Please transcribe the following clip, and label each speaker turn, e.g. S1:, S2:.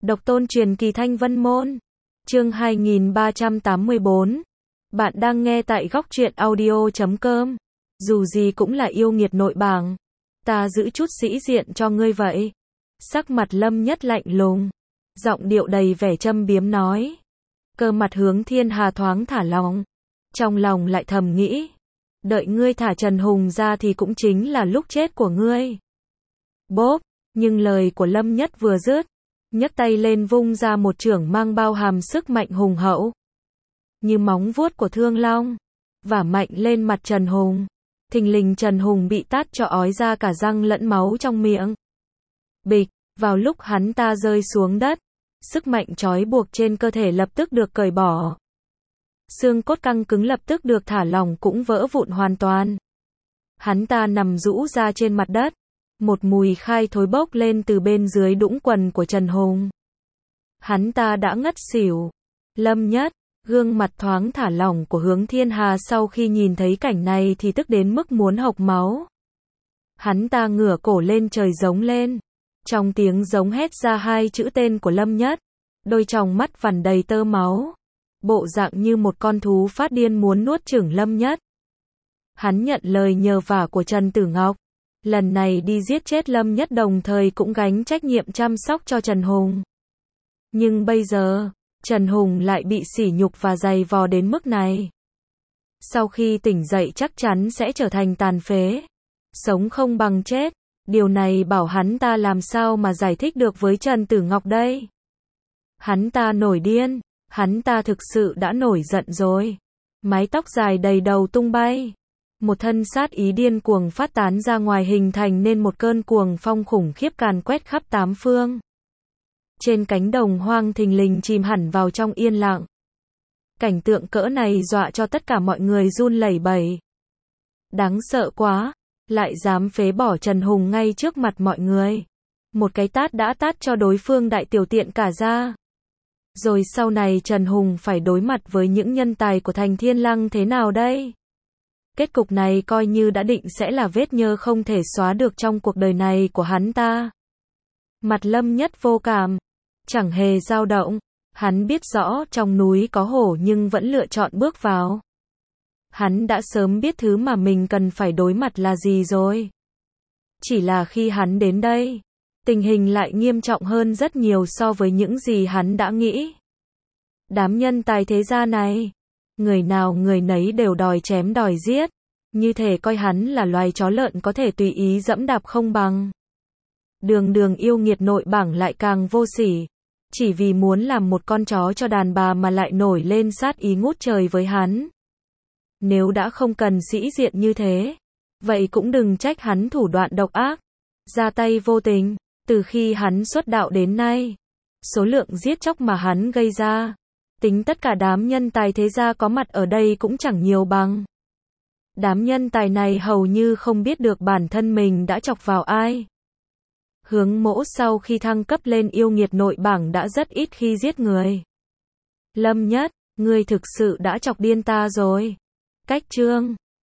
S1: Độc tôn truyền kỳ Thanh Vân Môn. Chương 2384. Bạn đang nghe tại góc truyện audio.com. Dù gì cũng là yêu nghiệt nội bảng. Ta giữ chút sĩ diện cho ngươi vậy. Sắc mặt Lâm Nhất lạnh lùng. Giọng điệu đầy vẻ châm biếm nói. Cơ mặt Hướng Thiên Hà thoáng thả lỏng. Trong lòng lại thầm nghĩ. Đợi ngươi thả Trần Hùng ra thì cũng chính là lúc chết của ngươi. Bốp, nhưng lời của Lâm Nhất vừa dứt. Nhấc tay lên vung ra một chưởng mang bao hàm sức mạnh hùng hậu. Như móng vuốt của thương long. Vả mạnh lên mặt Trần Hùng. Thình lình Trần Hùng bị tát cho ói ra cả răng lẫn máu trong miệng. Bịch, vào lúc hắn ta rơi xuống đất. Sức mạnh trói buộc trên cơ thể lập tức được cởi bỏ. Xương cốt căng cứng lập tức được thả lỏng cũng vỡ vụn hoàn toàn. Hắn ta nằm rũ ra trên mặt đất. Một mùi khai thối bốc lên từ bên dưới đũng quần của Trần Hùng. Hắn ta đã ngất xỉu. Lâm Nhất, gương mặt thoáng thả lỏng của Hướng Thiên Hà sau khi nhìn thấy cảnh này thì tức đến mức muốn hộc máu. Hắn ta ngửa cổ lên trời giống lên. Trong tiếng giống hét ra hai chữ tên của Lâm Nhất. Đôi tròng mắt vằn đầy tơ máu. Bộ dạng như một con thú phát điên muốn nuốt chửng Lâm Nhất. Hắn nhận lời nhờ vả của Trần Tử Ngọc. Lần này đi giết chết Lâm Nhất đồng thời cũng gánh trách nhiệm chăm sóc cho Trần Hùng. Nhưng bây giờ, Trần Hùng lại bị sỉ nhục và dày vò đến mức này. Sau khi tỉnh dậy chắc chắn sẽ trở thành tàn phế. Sống không bằng chết. Điều này bảo hắn ta làm sao mà giải thích được với Trần Tử Ngọc đây. Hắn ta nổi điên. Hắn ta thực sự đã nổi giận rồi. Mái tóc dài đầy đầu tung bay. Một thân sát ý điên cuồng phát tán ra ngoài hình thành nên một cơn cuồng phong khủng khiếp càn quét khắp tám phương. Trên cánh đồng hoang thình lình chìm hẳn vào trong yên lặng. Cảnh tượng cỡ này dọa cho tất cả mọi người run lẩy bẩy. Đáng sợ quá, lại dám phế bỏ Trần Hùng ngay trước mặt mọi người. Một cái tát đã tát cho đối phương đại tiểu tiện cả ra. Rồi sau này Trần Hùng phải đối mặt với những nhân tài của thành Thiên Lăng thế nào đây? Kết cục này coi như đã định sẽ là vết nhơ không thể xóa được trong cuộc đời này của hắn ta. Mặt Lâm Nhất vô cảm, chẳng hề dao động. Hắn biết rõ trong núi có hổ nhưng vẫn lựa chọn bước vào. Hắn đã sớm biết thứ mà mình cần phải đối mặt là gì rồi. Chỉ là khi hắn đến đây, tình hình lại nghiêm trọng hơn rất nhiều so với những gì hắn đã nghĩ. Đám nhân tài thế gia này, người nào người nấy đều đòi chém đòi giết, như thể coi hắn là loài chó lợn có thể tùy ý dẫm đạp không bằng. Đường đường yêu nghiệt nội bảng lại càng vô sỉ, chỉ vì muốn làm một con chó cho đàn bà mà lại nổi lên sát ý ngút trời với hắn. Nếu đã không cần sĩ diện như thế, vậy cũng đừng trách hắn thủ đoạn độc ác, ra tay vô tình. Từ khi hắn xuất đạo đến nay, số lượng giết chóc mà hắn gây ra, tính tất cả đám nhân tài thế gia có mặt ở đây cũng chẳng nhiều bằng. Đám nhân tài này hầu như không biết được bản thân mình đã chọc vào ai. Hướng Mỗ sau khi thăng cấp lên yêu nghiệt nội bảng đã rất ít khi giết người. Lâm Nhất, ngươi thực sự đã chọc điên ta rồi. Cách chương